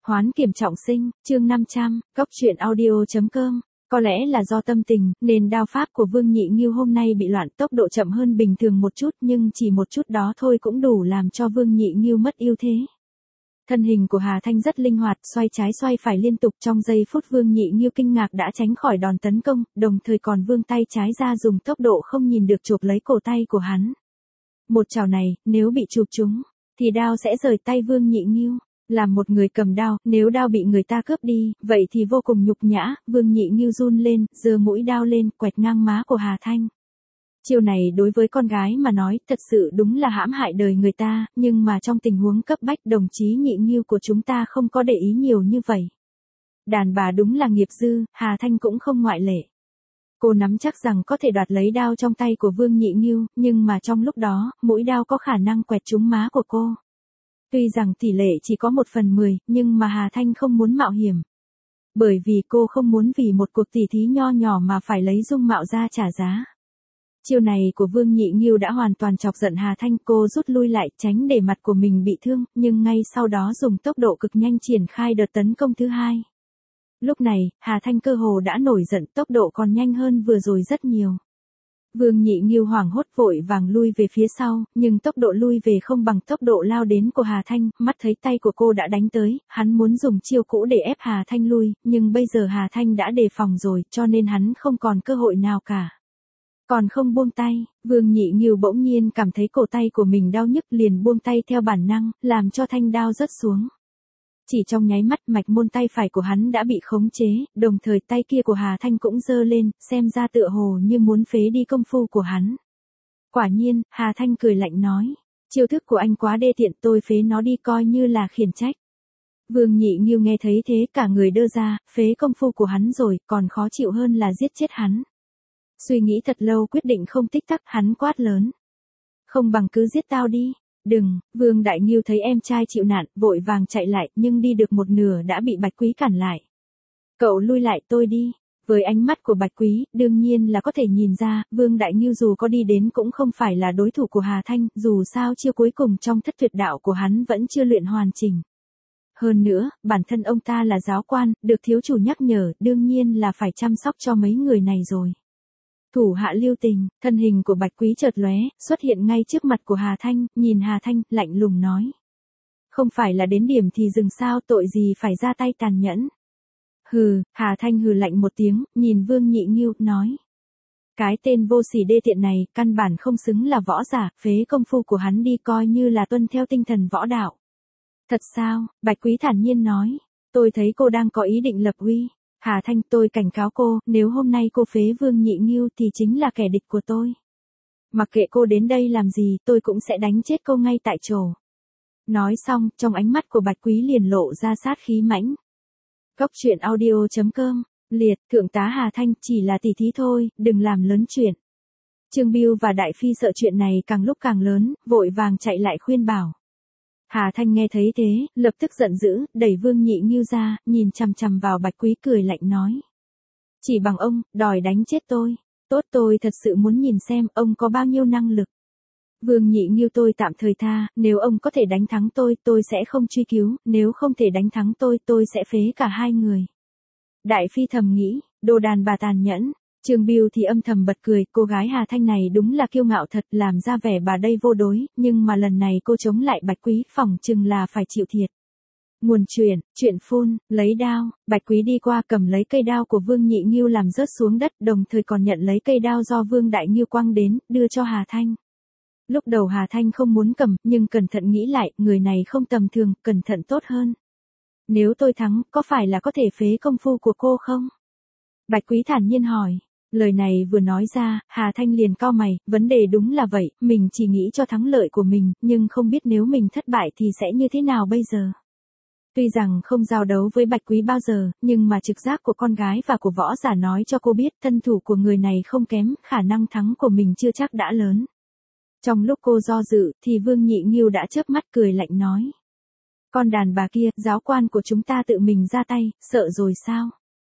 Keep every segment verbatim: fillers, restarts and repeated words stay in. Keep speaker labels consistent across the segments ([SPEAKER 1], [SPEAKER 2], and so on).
[SPEAKER 1] Hoán kiểm trọng sinh, chương năm trăm, góc truyện audio.com. Có lẽ là do tâm tình, nên đao pháp của Vương Nhị Nghiêu hôm nay bị loạn, tốc độ chậm hơn bình thường một chút, nhưng chỉ một chút đó thôi cũng đủ làm cho Vương Nhị Nghiêu mất ưu thế. Thân hình của Hà Thanh rất linh hoạt, xoay trái xoay phải liên tục, trong giây phút Vương Nhị Nghiêu kinh ngạc đã tránh khỏi đòn tấn công, đồng thời còn vươn tay trái ra dùng tốc độ không nhìn được chộp lấy cổ tay của hắn. Một chảo này, nếu bị chụp trúng, thì đao sẽ rời tay Vương Nhị Nghiêu. Làm một người cầm đao, nếu đao bị người ta cướp đi, vậy thì vô cùng nhục nhã. Vương Nhị Nghiêu run lên, giơ mũi đao lên, quẹt ngang má của Hà Thanh. Chiêu này đối với con gái mà nói, thật sự đúng là hãm hại đời người ta, nhưng mà trong tình huống cấp bách, đồng chí Nhị Nghiêu của chúng ta không có để ý nhiều như vậy. Đàn bà đúng là nghiệp dư, Hà Thanh cũng không ngoại lệ. Cô nắm chắc rằng có thể đoạt lấy đao trong tay của Vương Nhị Nghiêu, nhưng mà trong lúc đó, mũi đao có khả năng quẹt trúng má của cô. Tuy rằng tỷ lệ chỉ có một phần mười, nhưng mà Hà Thanh không muốn mạo hiểm. Bởi vì cô không muốn vì một cuộc tỉ thí nho nhỏ mà phải lấy dung mạo ra trả giá. Chiêu này của Vương Nhị Nghiêu đã hoàn toàn chọc giận Hà Thanh, cô rút lui lại tránh để mặt của mình bị thương, nhưng ngay sau đó dùng tốc độ cực nhanh triển khai đợt tấn công thứ hai. Lúc này, Hà Thanh cơ hồ đã nổi giận, tốc độ còn nhanh hơn vừa rồi rất nhiều. Vương Nhị Nghiêu hoảng hốt vội vàng lui về phía sau, nhưng tốc độ lui về không bằng tốc độ lao đến của Hà Thanh, mắt thấy tay của cô đã đánh tới, hắn muốn dùng chiêu cũ để ép Hà Thanh lui, nhưng bây giờ Hà Thanh đã đề phòng rồi, cho nên hắn không còn cơ hội nào cả. Còn không buông tay, Vương Nhị Nghiêu bỗng nhiên cảm thấy cổ tay của mình đau nhức, liền buông tay theo bản năng, làm cho thanh đao rớt xuống. Chỉ trong nháy mắt, mạch môn tay phải của hắn đã bị khống chế, đồng thời tay kia của Hà Thanh cũng giơ lên, xem ra tựa hồ như muốn phế đi công phu của hắn. Quả nhiên, Hà Thanh cười lạnh nói, chiêu thức của anh quá đê tiện, tôi phế nó đi coi như là khiển trách. Vương Nhị Nghiêu nghe thấy thế cả người đơ ra, phế công phu của hắn rồi, còn khó chịu hơn là giết chết hắn. Suy nghĩ thật lâu quyết định không tích tắc, hắn quát lớn. Không bằng cứ giết tao đi. Đừng, Vương Đại Nghiêu thấy em trai chịu nạn, vội vàng chạy lại, nhưng đi được một nửa đã bị Bạch Quý cản lại. Cậu lui lại tôi đi. Với ánh mắt của Bạch Quý, đương nhiên là có thể nhìn ra, Vương Đại Nghiêu dù có đi đến cũng không phải là đối thủ của Hà Thanh, dù sao chiêu cuối cùng trong thất tuyệt đạo của hắn vẫn chưa luyện hoàn chỉnh. Hơn nữa, bản thân ông ta là giáo quan, được thiếu chủ nhắc nhở, đương nhiên là phải chăm sóc cho mấy người này rồi. Thủ hạ lưu tình, thân hình của Bạch Quý chợt lóe, xuất hiện ngay trước mặt của Hà Thanh, nhìn Hà Thanh, lạnh lùng nói. Không phải là đến điểm thì dừng sao, tội gì phải ra tay tàn nhẫn. Hừ, Hà Thanh hừ lạnh một tiếng, nhìn Vương Nhị Nghiêu, nói. Cái tên vô sỉ đê tiện này, căn bản không xứng là võ giả, phế công phu của hắn đi coi như là tuân theo tinh thần võ đạo. Thật sao, Bạch Quý thản nhiên nói, tôi thấy cô đang có ý định lập uy. Hà Thanh, tôi cảnh cáo cô, nếu hôm nay cô phế Vương Nhị Nghiêu thì chính là kẻ địch của tôi. Mặc kệ cô đến đây làm gì, tôi cũng sẽ đánh chết cô ngay tại chỗ. Nói xong, trong ánh mắt của Bạch Quý liền lộ ra sát khí mãnh. Góc truyện audio.com, liệt, thượng tá Hà Thanh, chỉ là tỉ thí thôi, đừng làm lớn chuyện. Trương Biêu và Đại Phi sợ chuyện này càng lúc càng lớn, vội vàng chạy lại khuyên bảo. Hà Thanh nghe thấy thế, lập tức giận dữ, đẩy Vương Nhị Nghiêu ra, nhìn chằm chằm vào Bạch Quý cười lạnh nói. Chỉ bằng ông, đòi đánh chết tôi. Tốt, tôi thật sự muốn nhìn xem ông có bao nhiêu năng lực. Vương Nhị Nghiêu, tôi tạm thời tha, nếu ông có thể đánh thắng tôi, tôi sẽ không truy cứu, nếu không thể đánh thắng tôi, tôi sẽ phế cả hai người. Đại Phi thầm nghĩ, đồ đàn bà tàn nhẫn. Trương Biêu thì âm thầm bật cười, cô gái Hà Thanh này đúng là kiêu ngạo thật, làm ra vẻ bà đây vô đối, nhưng mà lần này cô chống lại Bạch Quý, phỏng chừng là phải chịu thiệt. Nguồn chuyện, chuyện phun, lấy đao, Bạch Quý đi qua cầm lấy cây đao của Vương Nhị Nghiêu làm rớt xuống đất, đồng thời còn nhận lấy cây đao do Vương Đại Nghiêu quăng đến, đưa cho Hà Thanh. Lúc đầu Hà Thanh không muốn cầm, nhưng cẩn thận nghĩ lại, người này không tầm thường, cẩn thận tốt hơn. Nếu tôi thắng, có phải là có thể phế công phu của cô không? Bạch Quý thản nhiên hỏi. Lời này vừa nói ra, Hà Thanh liền cau mày, vấn đề đúng là vậy, mình chỉ nghĩ cho thắng lợi của mình, nhưng không biết nếu mình thất bại thì sẽ như thế nào bây giờ. Tuy rằng không giao đấu với Bạch Quý bao giờ, nhưng mà trực giác của con gái và của võ giả nói cho cô biết thân thủ của người này không kém, khả năng thắng của mình chưa chắc đã lớn. Trong lúc cô do dự, thì Vương Nhị Nghiêu đã chớp mắt cười lạnh nói. Con đàn bà kia, giáo quan của chúng ta tự mình ra tay, sợ rồi sao?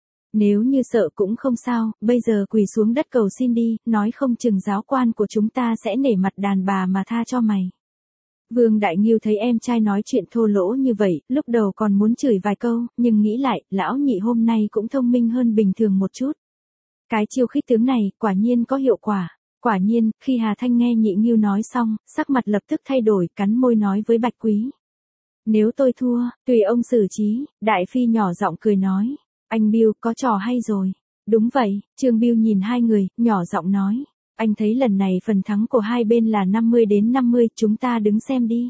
[SPEAKER 1] Nếu như sợ cũng không sao, bây giờ quỳ xuống đất cầu xin đi, nói không chừng giáo quan của chúng ta sẽ nể mặt đàn bà mà tha cho mày. Vương Đại Nghiêu thấy em trai nói chuyện thô lỗ như vậy, lúc đầu còn muốn chửi vài câu, nhưng nghĩ lại, lão nhị hôm nay cũng thông minh hơn bình thường một chút. Cái chiêu khích tướng này, quả nhiên có hiệu quả. Quả nhiên, khi Hà Thanh nghe nhị Nghiêu nói xong, sắc mặt lập tức thay đổi, cắn môi nói với Bạch Quý. Nếu tôi thua, tùy ông xử trí. Đại Phi nhỏ giọng cười nói. Anh Bill, có trò hay rồi. Đúng vậy, Trương Bill nhìn hai người, nhỏ giọng nói. Anh thấy lần này phần thắng của hai bên là năm mươi đến năm mươi, chúng ta đứng xem đi.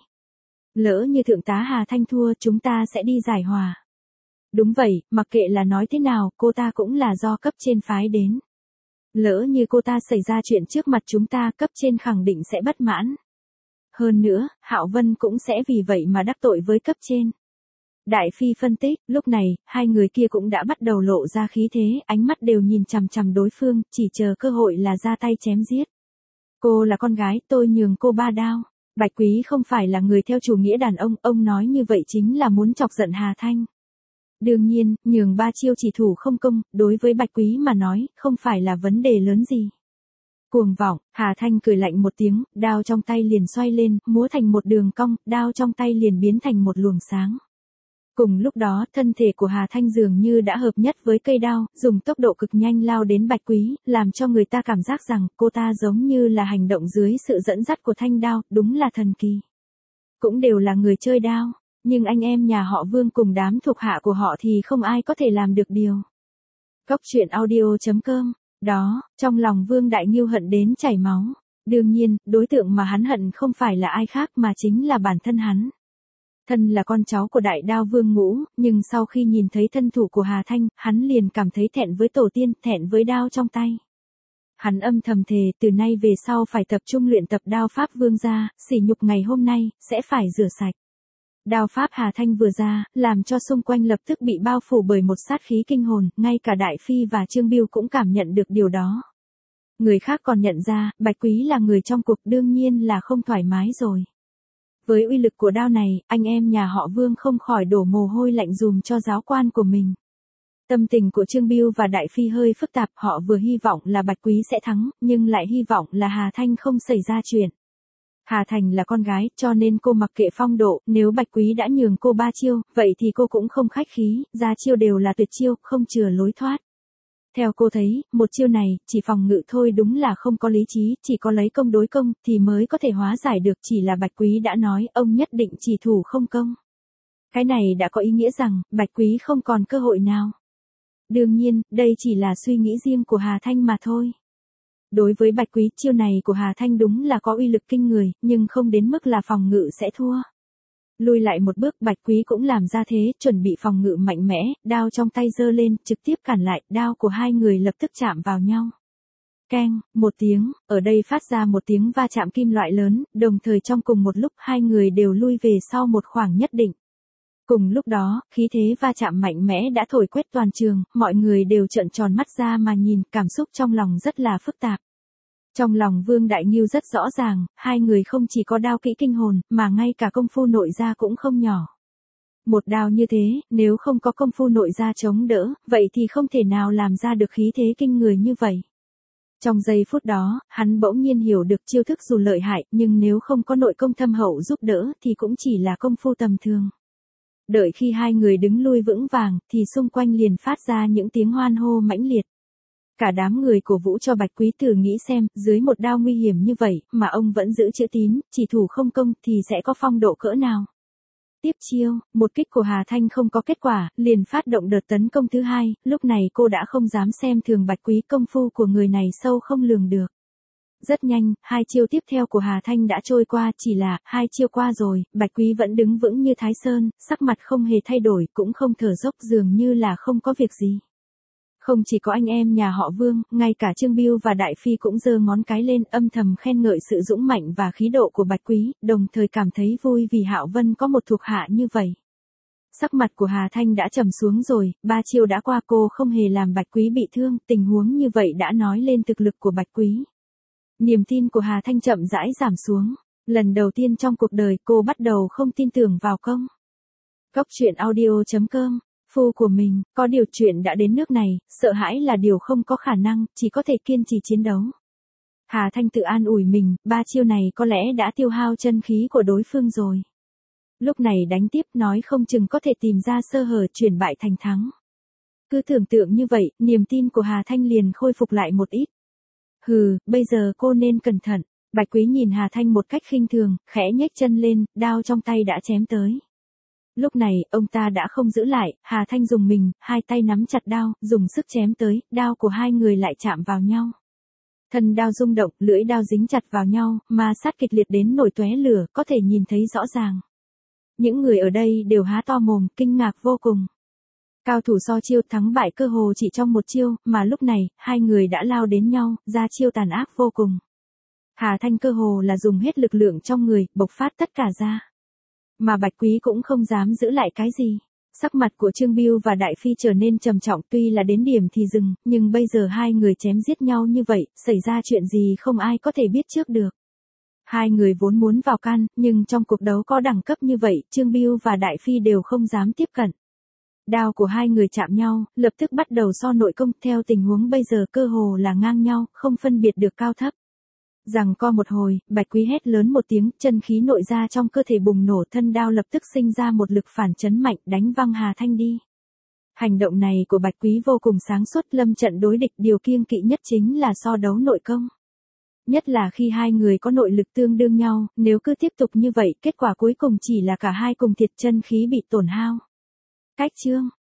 [SPEAKER 1] Lỡ như thượng tá Hà Thanh thua, chúng ta sẽ đi giải hòa. Đúng vậy, mặc kệ là nói thế nào, cô ta cũng là do cấp trên phái đến. Lỡ như cô ta xảy ra chuyện trước mặt chúng ta, cấp trên khẳng định sẽ bất mãn. Hơn nữa, Hạo Vân cũng sẽ vì vậy mà đắc tội với cấp trên. Đại Phi phân tích, lúc này, hai người kia cũng đã bắt đầu lộ ra khí thế, ánh mắt đều nhìn chằm chằm đối phương, chỉ chờ cơ hội là ra tay chém giết. Cô là con gái, tôi nhường cô ba đao. Bạch Quý không phải là người theo chủ nghĩa đàn ông, ông nói như vậy chính là muốn chọc giận Hà Thanh. Đương nhiên, nhường ba chiêu chỉ thủ không công, đối với Bạch Quý mà nói, không phải là vấn đề lớn gì. Cuồng vọng, Hà Thanh cười lạnh một tiếng, đao trong tay liền xoay lên, múa thành một đường cong, đao trong tay liền biến thành một luồng sáng. Cùng lúc đó, thân thể của Hà Thanh dường như đã hợp nhất với cây đao, dùng tốc độ cực nhanh lao đến Bạch Quý, làm cho người ta cảm giác rằng cô ta giống như là hành động dưới sự dẫn dắt của thanh đao, đúng là thần kỳ. Cũng đều là người chơi đao, nhưng anh em nhà họ Vương cùng đám thuộc hạ của họ thì không ai có thể làm được điều. Cốc truyện audio chấm com. Đó, trong lòng Vương Đại Nghiêu hận đến chảy máu. Đương nhiên, đối tượng mà hắn hận không phải là ai khác mà chính là bản thân hắn. Thân là con cháu của đại đao Vương Ngũ, nhưng sau khi nhìn thấy thân thủ của Hà Thanh, hắn liền cảm thấy thẹn với tổ tiên, thẹn với đao trong tay. Hắn âm thầm thề, từ nay về sau phải tập trung luyện tập đao pháp Vương gia, sỉ nhục ngày hôm nay, sẽ phải rửa sạch. Đao pháp Hà Thanh vừa ra, làm cho xung quanh lập tức bị bao phủ bởi một sát khí kinh hồn, ngay cả Đại Phi và Trương Biêu cũng cảm nhận được điều đó. Người khác còn nhận ra, Bạch Quý là người trong cuộc, đương nhiên là không thoải mái rồi. Với uy lực của đao này, anh em nhà họ Vương không khỏi đổ mồ hôi lạnh dùm cho giáo quan của mình. Tâm tình của Trương Biêu và Đại Phi hơi phức tạp, họ vừa hy vọng là Bạch Quý sẽ thắng, nhưng lại hy vọng là Hà Thanh không xảy ra chuyện. Hà Thành là con gái, cho nên cô mặc kệ phong độ, nếu Bạch Quý đã nhường cô ba chiêu, vậy thì cô cũng không khách khí, ra chiêu đều là tuyệt chiêu, không chừa lối thoát. Theo cô thấy, một chiêu này, chỉ phòng ngự thôi đúng là không có lý trí, chỉ có lấy công đối công, thì mới có thể hóa giải được, chỉ là Bạch Quý đã nói, ông nhất định chỉ thủ không công. Cái này đã có ý nghĩa rằng, Bạch Quý không còn cơ hội nào. Đương nhiên, đây chỉ là suy nghĩ riêng của Hà Thanh mà thôi. Đối với Bạch Quý, chiêu này của Hà Thanh đúng là có uy lực kinh người, nhưng không đến mức là phòng ngự sẽ thua. Lùi lại một bước, Bạch Quý cũng làm ra thế, chuẩn bị phòng ngự mạnh mẽ, đao trong tay giơ lên, trực tiếp cản lại, đao của hai người lập tức chạm vào nhau. Keng, một tiếng, ở đây phát ra một tiếng va chạm kim loại lớn, đồng thời trong cùng một lúc hai người đều lui về sau một khoảng nhất định. Cùng lúc đó, khí thế va chạm mạnh mẽ đã thổi quét toàn trường, mọi người đều trợn tròn mắt ra mà nhìn, cảm xúc trong lòng rất là phức tạp. Trong lòng Vương Đại Nghiêu rất rõ ràng, hai người không chỉ có đao kỹ kinh hồn, mà ngay cả công phu nội gia cũng không nhỏ. Một đao như thế, nếu không có công phu nội gia chống đỡ, vậy thì không thể nào làm ra được khí thế kinh người như vậy. Trong giây phút đó, hắn bỗng nhiên hiểu được chiêu thức dù lợi hại, nhưng nếu không có nội công thâm hậu giúp đỡ, thì cũng chỉ là công phu tầm thường. Đợi khi hai người đứng lui vững vàng, thì xung quanh liền phát ra những tiếng hoan hô mãnh liệt. Cả đám người cổ vũ cho Bạch Quý thử nghĩ xem, dưới một đao nguy hiểm như vậy, mà ông vẫn giữ chữ tín, chỉ thủ không công, thì sẽ có phong độ cỡ nào. Tiếp chiêu, một kích của Hà Thanh không có kết quả, liền phát động đợt tấn công thứ hai, lúc này cô đã không dám xem thường Bạch Quý, công phu của người này sâu không lường được. Rất nhanh, hai chiêu tiếp theo của Hà Thanh đã trôi qua, chỉ là, hai chiêu qua rồi, Bạch Quý vẫn đứng vững như Thái Sơn, sắc mặt không hề thay đổi, cũng không thở dốc, dường như là không có việc gì. Không chỉ có anh em nhà họ Vương, ngay cả Trương Biêu và Đại Phi cũng giơ ngón cái lên, âm thầm khen ngợi sự dũng mạnh và khí độ của Bạch Quý, đồng thời cảm thấy vui vì Hạo Vân có một thuộc hạ như vậy. Sắc mặt của Hà Thanh đã trầm xuống rồi, ba chiêu đã qua, cô không hề làm Bạch Quý bị thương, tình huống như vậy đã nói lên thực lực của Bạch Quý. Niềm tin của Hà Thanh chậm rãi giảm xuống, lần đầu tiên trong cuộc đời cô bắt đầu không tin tưởng vào công. Cốc truyện audio chấm com. Phu của mình, có điều chuyện đã đến nước này, sợ hãi là điều không có khả năng, chỉ có thể kiên trì chiến đấu. Hà Thanh tự an ủi mình, ba chiêu này có lẽ đã tiêu hao chân khí của đối phương rồi. Lúc này đánh tiếp nói không chừng có thể tìm ra sơ hở chuyển bại thành thắng. Cứ tưởng tượng như vậy, niềm tin của Hà Thanh liền khôi phục lại một ít. Hừ, bây giờ cô nên cẩn thận. Bạch Quý nhìn Hà Thanh một cách khinh thường, khẽ nhếch chân lên, đao trong tay đã chém tới. Lúc này, ông ta đã không giữ lại, Hà Thanh dùng mình, hai tay nắm chặt đao, dùng sức chém tới, đao của hai người lại chạm vào nhau. Thân đao rung động, lưỡi đao dính chặt vào nhau, ma sát kịch liệt đến nổi tóe lửa, có thể nhìn thấy rõ ràng. Những người ở đây đều há to mồm, kinh ngạc vô cùng. Cao thủ so chiêu thắng bại cơ hồ chỉ trong một chiêu, mà lúc này, hai người đã lao đến nhau, ra chiêu tàn ác vô cùng. Hà Thanh cơ hồ là dùng hết lực lượng trong người, bộc phát tất cả ra. Mà Bạch Quý cũng không dám giữ lại cái gì. Sắc mặt của Trương Bưu và Đại Phi trở nên trầm trọng, tuy là đến điểm thì dừng, nhưng bây giờ hai người chém giết nhau như vậy, xảy ra chuyện gì không ai có thể biết trước được. Hai người vốn muốn vào can, nhưng trong cuộc đấu có đẳng cấp như vậy, Trương Bưu và Đại Phi đều không dám tiếp cận. Đao của hai người chạm nhau, lập tức bắt đầu so nội công, theo tình huống bây giờ cơ hồ là ngang nhau, không phân biệt được cao thấp. Rằng co một hồi, Bạch Quý hét lớn một tiếng, chân khí nội ra trong cơ thể bùng nổ, thân đao lập tức sinh ra một lực phản chấn mạnh, đánh văng Hà Thanh đi. Hành động này của Bạch Quý vô cùng sáng suốt, lâm trận đối địch, điều kiêng kỵ nhất chính là so đấu nội công. Nhất là khi hai người có nội lực tương đương nhau, nếu cứ tiếp tục như vậy, kết quả cuối cùng chỉ là cả hai cùng thiệt, chân khí bị tổn hao. Cách chương